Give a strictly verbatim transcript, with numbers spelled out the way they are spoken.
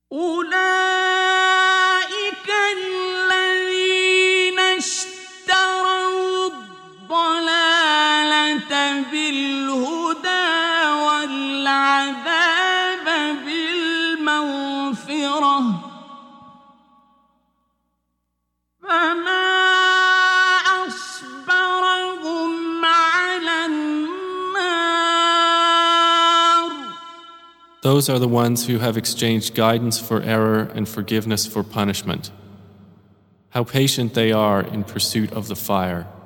أولئك الذين اشتروا الضلالة بالهدى والعذاب بالمغفرة فما أصبرهم على النار. Those are the ones who have exchanged guidance for error and forgiveness for punishment. How patient they are in pursuit of the fire.